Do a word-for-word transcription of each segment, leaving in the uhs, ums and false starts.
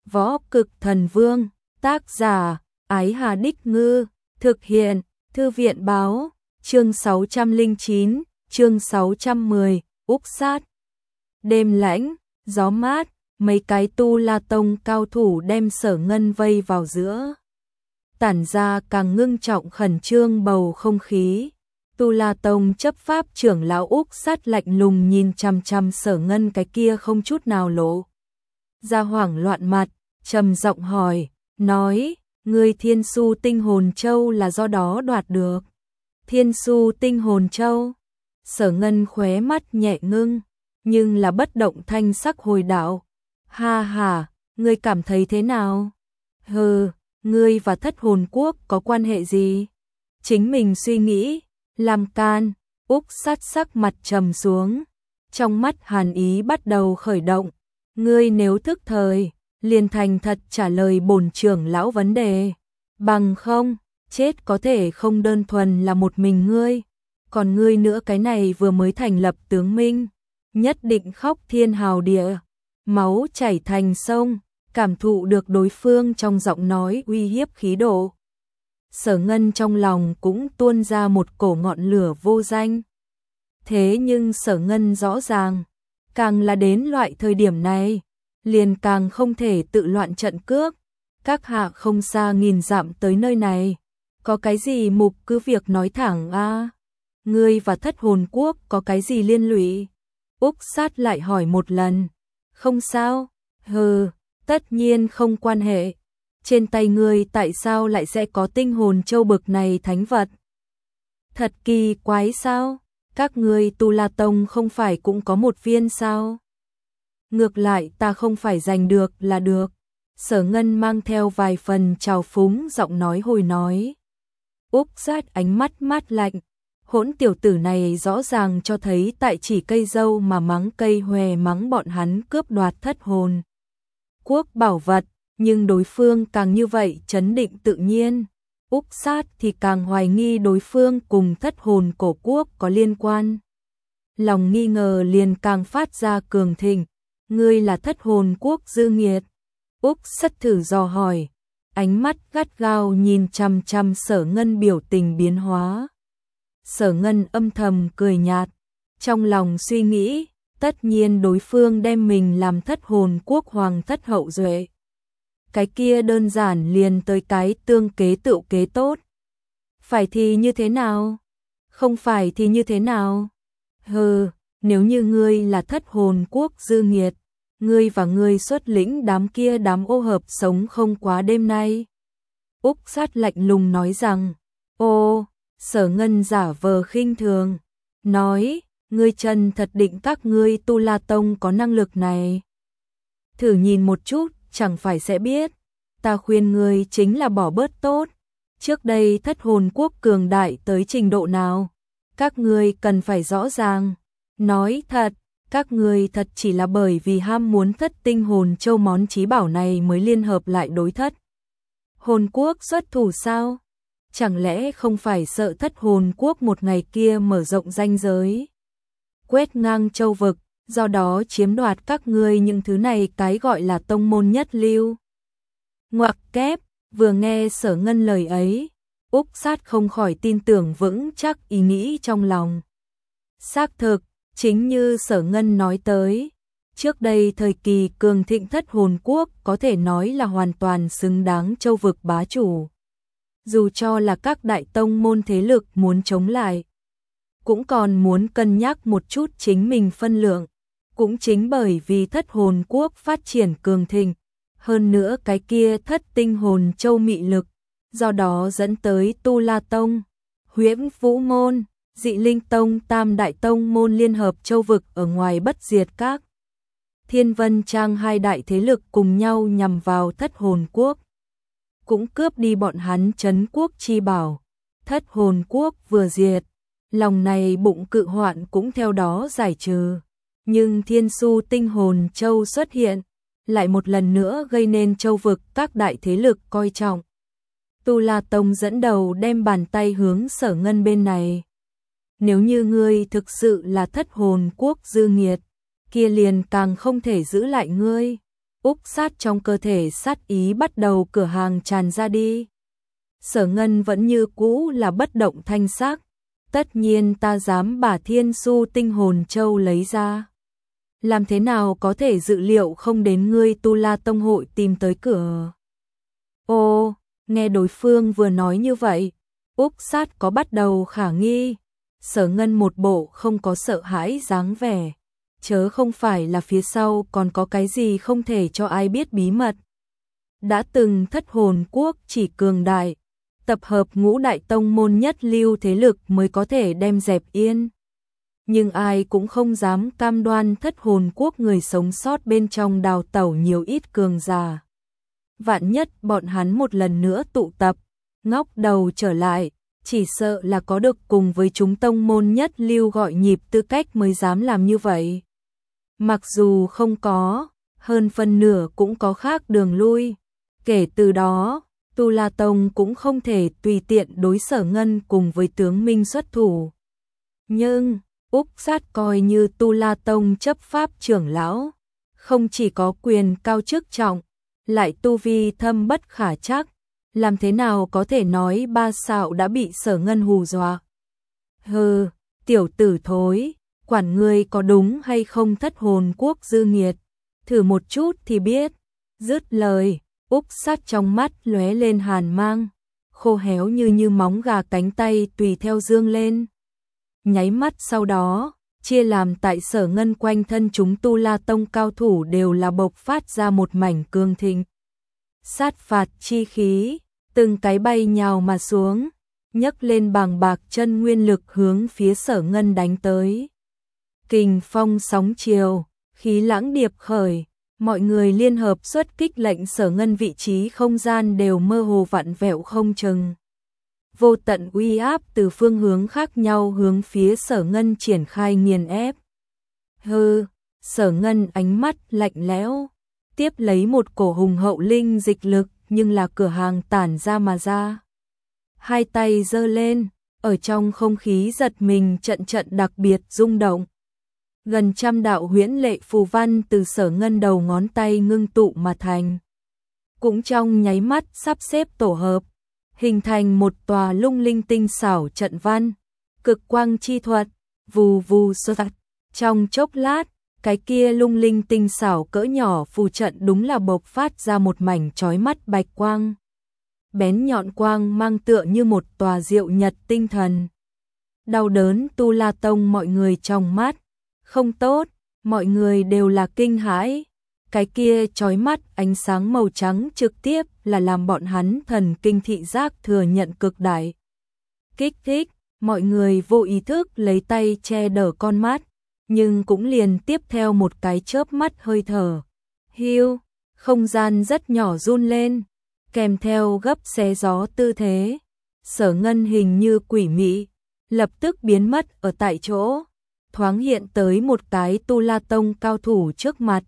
Võ Cực Thần Vương, tác giả, Ái Hà Đích Ngư, thực hiện, Thư viện báo, chương sáu trăm lẻ chín, chương sáu trăm mười, Úc sát. Đêm lãnh, gió mát, mấy cái Tu La Tông cao thủ đem Sở Ngân vây vào giữa. Tản ra càng ngưng trọng khẩn trương bầu không khí. Tu La Tông chấp pháp trưởng lão Úc sát lạnh lùng nhìn chằm chằm Sở Ngân cái kia không chút nào lộ ra hoảng loạn mặt, trầm giọng hỏi, nói, ngươi Thiên Su Tinh Hồn Châu là do đó đoạt được. Thiên Su Tinh Hồn Châu? Sở Ngân khóe mắt nhẹ ngưng, nhưng là bất động thanh sắc hồi đạo. Ha ha, ngươi cảm thấy thế nào? Hừ, ngươi và Thất Hồn Quốc có quan hệ gì? Chính mình suy nghĩ, làm can. Úc sát sắc mặt trầm xuống, trong mắt hàn ý bắt đầu khởi động. Ngươi nếu thức thời, liền thành thật trả lời bổn trưởng lão vấn đề. Bằng không, chết có thể không đơn thuần là một mình ngươi. Còn ngươi nữa, cái này vừa mới thành lập tướng minh, nhất định khóc thiên hào địa, máu chảy thành sông. Cảm thụ được đối phương trong giọng nói uy hiếp khí độ, Sở Ngân trong lòng cũng tuôn ra một cổ ngọn lửa vô danh. Thế nhưng Sở Ngân rõ ràng, càng là đến loại thời điểm này, liền càng không thể tự loạn trận cước. Các hạ không xa nghìn dặm tới nơi này, có cái gì mục cứ việc nói thẳng a. À. Ngươi và Thất Hồn Quốc có cái gì liên lụy? Úc sát lại hỏi một lần. Không sao, hừ, tất nhiên không quan hệ. Trên tay ngươi tại sao lại sẽ có tinh hồn châu bực này thánh vật? Thật kỳ quái sao? Các ngươi Tu La Tông không phải cũng có một viên sao? Ngược lại ta không phải giành được là được. Sở Ngân mang theo vài phần trào phúng giọng nói hồi nói. Úc sát ánh mắt mát lạnh. Hỗn tiểu tử này rõ ràng cho thấy tại chỉ cây dâu mà mắng cây hòe, mắng bọn hắn cướp đoạt Thất Hồn Quốc bảo vật, nhưng đối phương càng như vậy trấn định tự nhiên. Úc sát thì càng hoài nghi đối phương cùng Thất Hồn Cổ Quốc có liên quan. Lòng nghi ngờ liền càng phát ra cường thịnh. Ngươi là Thất Hồn Quốc dư nghiệt? Úc sát thử dò hỏi, ánh mắt gắt gao nhìn chằm chằm Sở Ngân, biểu tình biến hóa. Sở Ngân âm thầm cười nhạt, trong lòng suy nghĩ, tất nhiên đối phương đem mình làm Thất Hồn Quốc hoàng thất hậu duệ. Cái kia đơn giản liền tới cái tương kế tựu kế tốt. Phải thì như thế nào? Không phải thì như thế nào? Hừ, nếu như ngươi là Thất Hồn Quốc dư nghiệt, ngươi và ngươi xuất lĩnh đám kia đám ô hợp sống không quá đêm nay. Úc sát lạnh lùng nói rằng, ô, Sở Ngân giả vờ khinh thường, nói, ngươi chân thật định các ngươi Tu La Tông có năng lực này? Thử nhìn một chút, chẳng phải sẽ biết. Ta khuyên ngươi chính là bỏ bớt tốt. Trước đây Thất Hồn Quốc cường đại tới trình độ nào, các ngươi cần phải rõ ràng. Nói thật, các ngươi thật chỉ là bởi vì ham muốn Thất Tinh Hồn Châu món chí bảo này mới liên hợp lại đối Thất Hồn Quốc xuất thủ sao? Chẳng lẽ không phải sợ Thất Hồn Quốc một ngày kia mở rộng ranh giới, quét ngang châu vực, do đó chiếm đoạt các ngươi những thứ này cái gọi là tông môn nhất lưu? Ngoặc kép, vừa nghe Sở Ngân lời ấy, Úc sát không khỏi tin tưởng vững chắc ý nghĩ trong lòng. Xác thực, chính như Sở Ngân nói tới, trước đây thời kỳ cường thịnh Thất Hồn Quốc có thể nói là hoàn toàn xứng đáng châu vực bá chủ. Dù cho là các đại tông môn thế lực muốn chống lại, cũng còn muốn cân nhắc một chút chính mình phân lượng. Cũng chính bởi vì Thất Hồn Quốc phát triển cường thịnh, hơn nữa cái kia Thất Tinh Hồn Châu mị lực, do đó dẫn tới Tu La Tông, Huyễn Vũ Môn, Dị Linh Tông tam đại tông môn liên hợp châu vực ở ngoài Bất Diệt Các, Thiên Vân Trang hai đại thế lực cùng nhau nhằm vào Thất Hồn Quốc, cũng cướp đi bọn hắn trấn quốc chi bảo. Thất Hồn Quốc vừa diệt, lòng này bụng cự hoạn cũng theo đó giải trừ. Nhưng Thiên Su Tinh Hồn Châu xuất hiện, lại một lần nữa gây nên châu vực các đại thế lực coi trọng. Tu La Tông dẫn đầu đem bàn tay hướng Sở Ngân bên này. Nếu như ngươi thực sự là Thất Hồn Quốc dư nghiệt, kia liền càng không thể giữ lại ngươi. Úc sát trong cơ thể sát ý bắt đầu cửa hàng tràn ra đi. Sở Ngân vẫn như cũ là bất động thanh sắc. Tất nhiên ta dám bà Thiên Su tinh hồn châu lấy ra. Làm thế nào có thể dự liệu không đến ngươi Tu La Tông hội tìm tới cửa. Ô, nghe đối phương vừa nói như vậy, Úc sát có bắt đầu khả nghi. Sở Ngân một bộ không có sợ hãi dáng vẻ. Chớ không phải là phía sau còn có cái gì không thể cho ai biết bí mật. Đã từng thất hồn quốc chỉ cường đại, tập hợp ngũ đại tông môn nhất lưu thế lực mới có thể đem dẹp yên. Nhưng ai cũng không dám cam đoan thất hồn quốc người sống sót bên trong đào tẩu nhiều ít cường giả. Vạn nhất bọn hắn một lần nữa tụ tập, ngóc đầu trở lại, chỉ sợ là có được cùng với chúng tông môn nhất lưu gọi nhịp tư cách mới dám làm như vậy. Mặc dù không có, hơn phân nửa cũng có khác đường lui. Kể từ đó, Tu La Tông cũng không thể tùy tiện đối Sở Ngân cùng với tướng Minh xuất thủ. Nhưng, Úc sát coi như Tu La Tông chấp pháp trưởng lão, không chỉ có quyền cao chức trọng, lại tu vi thâm bất khả trắc, làm thế nào có thể nói ba xạo đã bị Sở Ngân hù dọa. Hừ, tiểu tử thối, quản ngươi có đúng hay không thất hồn quốc dư nghiệt, thử một chút thì biết. Dứt lời, Úc sát trong mắt lóe lên hàn mang, khô héo như như móng gà cánh tay tùy theo dương lên. Nháy mắt sau đó, chia làm tại Sở Ngân quanh thân chúng Tu La Tông cao thủ đều là bộc phát ra một mảnh cương thịnh. Sát phạt chi khí, từng cái bay nhào mà xuống, nhấc lên bàng bạc chân nguyên lực hướng phía Sở Ngân đánh tới. Kình phong sóng chiều, khí lãng điệp khởi, mọi người liên hợp xuất kích lệnh Sở Ngân vị trí không gian đều mơ hồ vặn vẹo không chừng. Vô tận uy áp từ phương hướng khác nhau hướng phía Sở Ngân triển khai nghiền ép. Hừ, Sở Ngân ánh mắt lạnh lẽo, tiếp lấy một cổ hùng hậu linh dịch lực nhưng là cửa hàng tản ra mà ra. Hai tay giơ lên, ở trong không khí giật mình trận trận đặc biệt rung động. Gần trăm đạo huyễn lệ phù văn từ Sở Ngân đầu ngón tay ngưng tụ mà thành. Cũng trong nháy mắt sắp xếp tổ hợp, hình thành một tòa lung linh tinh xảo trận văn, cực quang chi thuật, vù vù xuất. Trong chốc lát, cái kia lung linh tinh xảo cỡ nhỏ phù trận đúng là bộc phát ra một mảnh chói mắt bạch quang. Bén nhọn quang mang tựa như một tòa diệu nhật tinh thần. Đau đớn Tu La Tông mọi người trong mắt. Không tốt, mọi người đều là kinh hãi. Cái kia chói mắt ánh sáng màu trắng trực tiếp là làm bọn hắn thần kinh thị giác thừa nhận cực đại. Kích thích, mọi người vô ý thức lấy tay che đỡ con mắt, nhưng cũng liền tiếp theo một cái chớp mắt hơi thở. Hiu, không gian rất nhỏ run lên, kèm theo gấp xé gió tư thế. Sở Ngân hình như quỷ mị, lập tức biến mất ở tại chỗ, thoáng hiện tới một cái Tu La Tông cao thủ trước mặt.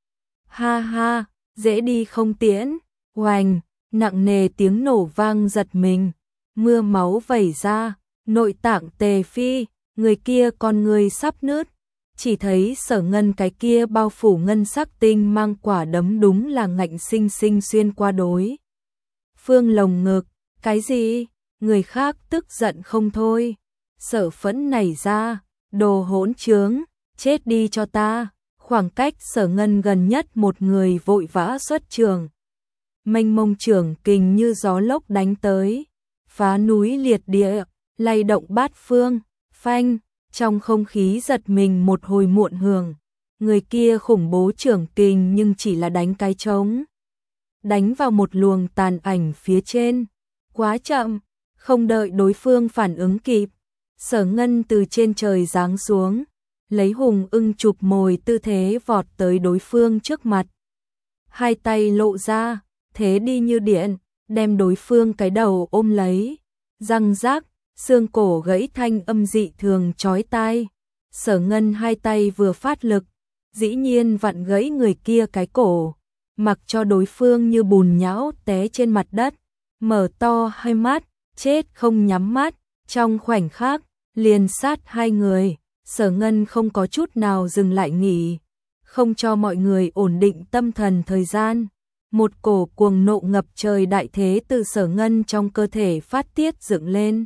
Ha ha, dễ đi không tiễn, oành, nặng nề tiếng nổ vang giật mình, mưa máu vẩy ra, nội tạng tề phi, người kia con người sắp nứt, chỉ thấy Sở Ngân cái kia bao phủ ngân sắc tinh mang quả đấm đúng là ngạnh sinh sinh xuyên qua đối phương lồng ngực. Cái gì? Người khác tức giận không thôi, Sở Phẫn nảy ra, đồ hỗn trướng, chết đi cho ta. Khoảng cách Sở Ngân gần nhất một người vội vã xuất trường. Mênh mông trưởng kình như gió lốc đánh tới, phá núi liệt địa, lay động bát phương, phanh, trong không khí giật mình một hồi muộn hưởng. Người kia khủng bố trưởng kình nhưng chỉ là đánh cái trống. Đánh vào một luồng tàn ảnh phía trên, quá chậm, không đợi đối phương phản ứng kịp. Sở Ngân từ trên trời giáng xuống, lấy hùng ưng chụp mồi tư thế vọt tới đối phương trước mặt. Hai tay lộ ra, thế đi như điện, đem đối phương cái đầu ôm lấy. Răng rác, xương cổ gãy thanh âm dị thường chói tai. Sở Ngân hai tay vừa phát lực, dĩ nhiên vặn gãy người kia cái cổ, mặc cho đối phương như bùn nhão té trên mặt đất, mở to hai mắt, chết không nhắm mắt. Trong khoảnh khắc, liền sát hai người. Sở Ngân không có chút nào dừng lại nghỉ, không cho mọi người ổn định tâm thần thời gian. Một cổ cuồng nộ ngập trời đại thế từ Sở Ngân trong cơ thể phát tiết dựng lên.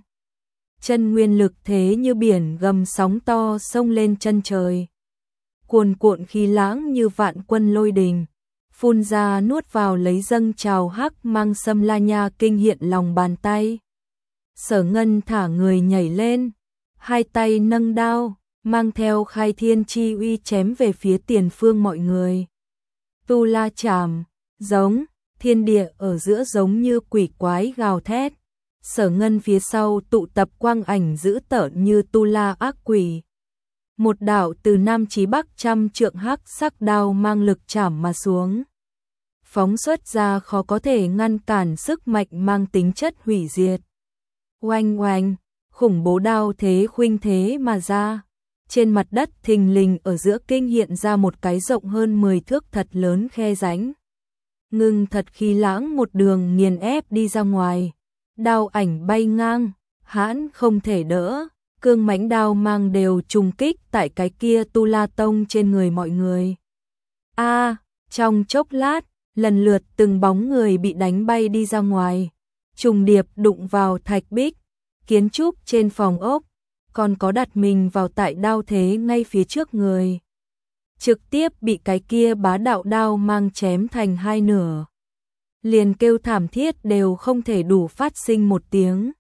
Chân nguyên lực thế như biển gầm sóng to sông lên chân trời. Cuồn cuộn khí lãng như vạn quân lôi đình, phun ra nuốt vào lấy dâng trào hắc mang xâm la nha kinh hiện lòng bàn tay. Sở Ngân thả người nhảy lên, hai tay nâng đao, mang theo khai thiên chi uy chém về phía tiền phương mọi người. Tu La Chảm, giống, thiên địa ở giữa giống như quỷ quái gào thét. Sở Ngân phía sau tụ tập quang ảnh dữ tợn như tu la ác quỷ. Một đạo từ nam chí bắc trăm trượng hắc sắc đao mang lực chảm mà xuống. Phóng xuất ra khó có thể ngăn cản sức mạnh mang tính chất hủy diệt. Oanh oanh, khủng bố đao thế khuynh thế mà ra. Trên mặt đất thình lình ở giữa kinh hiện ra một cái rộng hơn mười thước thật lớn khe rãnh. Ngưng thật khí lãng một đường nghiền ép đi ra ngoài. Đao ảnh bay ngang, hãn không thể đỡ, cương mãnh đao mang đều trùng kích tại cái kia Tu La Tông trên người mọi người. A, à, trong chốc lát, lần lượt từng bóng người bị đánh bay đi ra ngoài, trùng điệp đụng vào thạch bích, kiến trúc trên phòng ốc, còn có đặt mình vào tại đao thế ngay phía trước người. Trực tiếp bị cái kia bá đạo đao mang chém thành hai nửa. Liền kêu thảm thiết đều không thể đủ phát sinh một tiếng.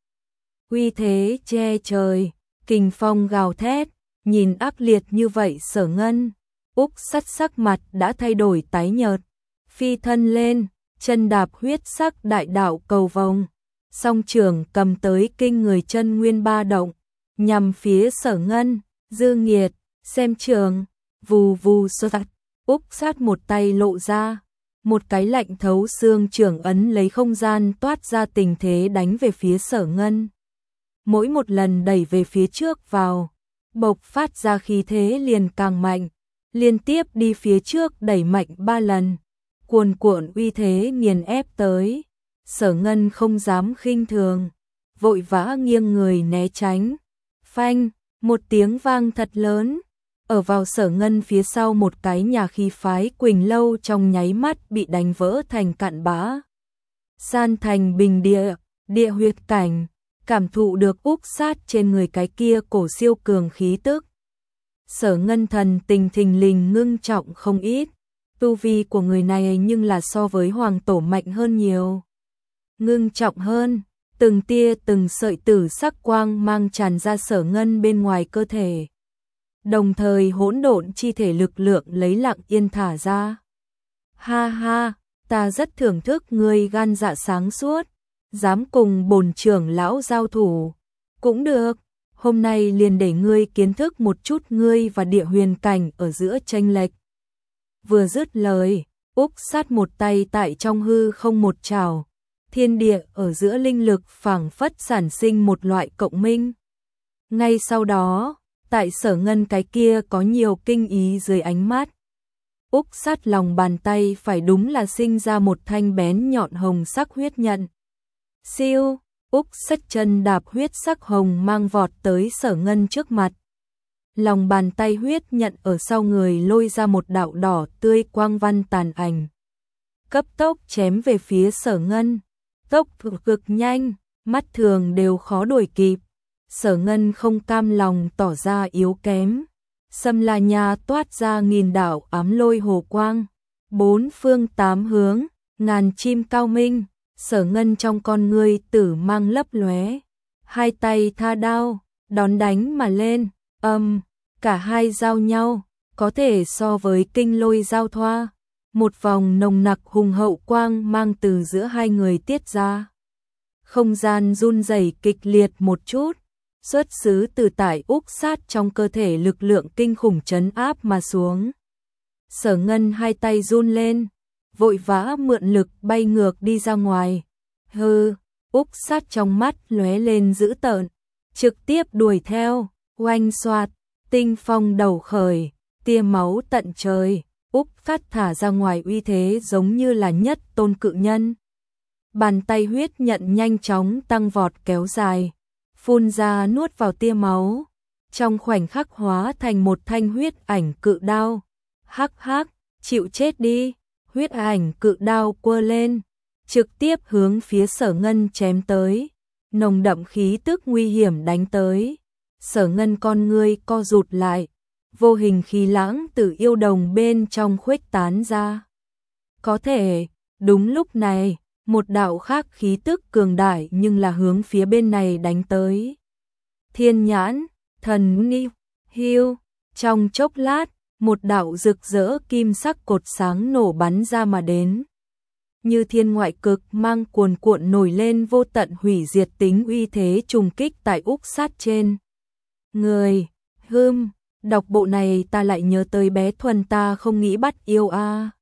Uy thế che trời, kình phong gào thét, nhìn ác liệt như vậy Sở Ngân, Úc Sắt sắc mặt đã thay đổi tái nhợt, phi thân lên, chân đạp huyết sắc đại đạo cầu vồng, song trường cầm tới kinh người chân nguyên ba động, nhằm phía Sở Ngân, Dư Nghiệt, xem trường, vù vù sột. Úc Sắt một tay lộ ra. Một cái lạnh thấu xương trưởng ấn lấy không gian toát ra tình thế đánh về phía Sở Ngân. Mỗi một lần đẩy về phía trước vào, bộc phát ra khí thế liền càng mạnh, liên tiếp đi phía trước đẩy mạnh ba lần, cuồn cuộn uy thế nghiền ép tới. Sở Ngân không dám khinh thường, vội vã nghiêng người né tránh. Phanh, một tiếng vang thật lớn. Ở vào Sở Ngân phía sau một cái nhà khí phái Quỳnh Lâu trong nháy mắt bị đánh vỡ thành cạn bã. San thành bình địa, địa huyệt cảnh, cảm thụ được Úc Sát trên người cái kia cổ siêu cường khí tức. Sở Ngân thần tình thình lình ngưng trọng không ít, tu vi của người này nhưng là so với hoàng tổ mạnh hơn nhiều. Ngưng trọng hơn, từng tia từng sợi tử sắc quang mang tràn ra Sở Ngân bên ngoài cơ thể. Đồng thời hỗn độn chi thể lực lượng lấy lặng yên thả ra. Ha ha, ta rất thưởng thức ngươi gan dạ sáng suốt, dám cùng bổn trưởng lão giao thủ. Cũng được, hôm nay liền để ngươi kiến thức một chút ngươi và địa huyền cảnh ở giữa chênh lệch. Vừa dứt lời, Úc Sát một tay tại trong hư không một trảo, thiên địa ở giữa linh lực phảng phất sản sinh một loại cộng minh. Ngay sau đó, tại Sở Ngân cái kia có nhiều kinh ý dưới ánh mắt. Úc Sát lòng bàn tay phải đúng là sinh ra một thanh bén nhọn hồng sắc huyết nhận. Siêu, Úc Sát chân đạp huyết sắc hồng mang vọt tới Sở Ngân trước mặt. Lòng bàn tay huyết nhận ở sau người lôi ra một đạo đỏ tươi quang văn tàn ảnh. Cấp tốc chém về phía Sở Ngân. Tốc cực nhanh, mắt thường đều khó đuổi kịp. Sở Ngân không cam lòng tỏ ra yếu kém. Xâm La Nha toát ra nghìn đạo ám lôi hồ quang. Bốn phương tám hướng, ngàn chim cao minh. Sở Ngân trong con ngươi tử mang lấp lóe. Hai tay tha đao, đón đánh mà lên. Âm, um, cả hai giao nhau, có thể so với kinh lôi giao thoa. Một vòng nồng nặc hùng hậu quang mang từ giữa hai người tiết ra. Không gian run rẩy kịch liệt một chút. Xuất xứ từ tại Úc Sát trong cơ thể lực lượng kinh khủng trấn áp mà xuống. Sở Ngân hai tay run lên, vội vã mượn lực bay ngược đi ra ngoài. Hừ, Úc Sát trong mắt lóe lên dữ tợn, trực tiếp đuổi theo, oanh xoạt, tinh phong đầu khởi, tia máu tận trời. Úc Sát thả ra ngoài uy thế giống như là nhất tôn cự nhân. Bàn tay huyết nhận nhanh chóng tăng vọt kéo dài, phun ra nuốt vào tia máu, trong khoảnh khắc hóa thành một thanh huyết ảnh cự đao. Hắc hắc, chịu chết đi, huyết ảnh cự đao quơ lên, trực tiếp hướng phía Sở Ngân chém tới, nồng đậm khí tức nguy hiểm đánh tới. Sở Ngân con ngươi co rụt lại, vô hình khí lãng từ yêu đồng bên trong khuếch tán ra. Có thể, đúng lúc này, một đạo khác khí tức cường đại nhưng là hướng phía bên này đánh tới. Thiên nhãn, thần ni, hưu, trong chốc lát, một đạo rực rỡ kim sắc cột sáng nổ bắn ra mà đến. Như thiên ngoại cực mang cuồn cuộn nổi lên vô tận hủy diệt tính uy thế trùng kích tại Úc Sát trên. Người, hưm, đọc bộ này ta lại nhớ tới bé Thuần ta không nghĩ bắt yêu a.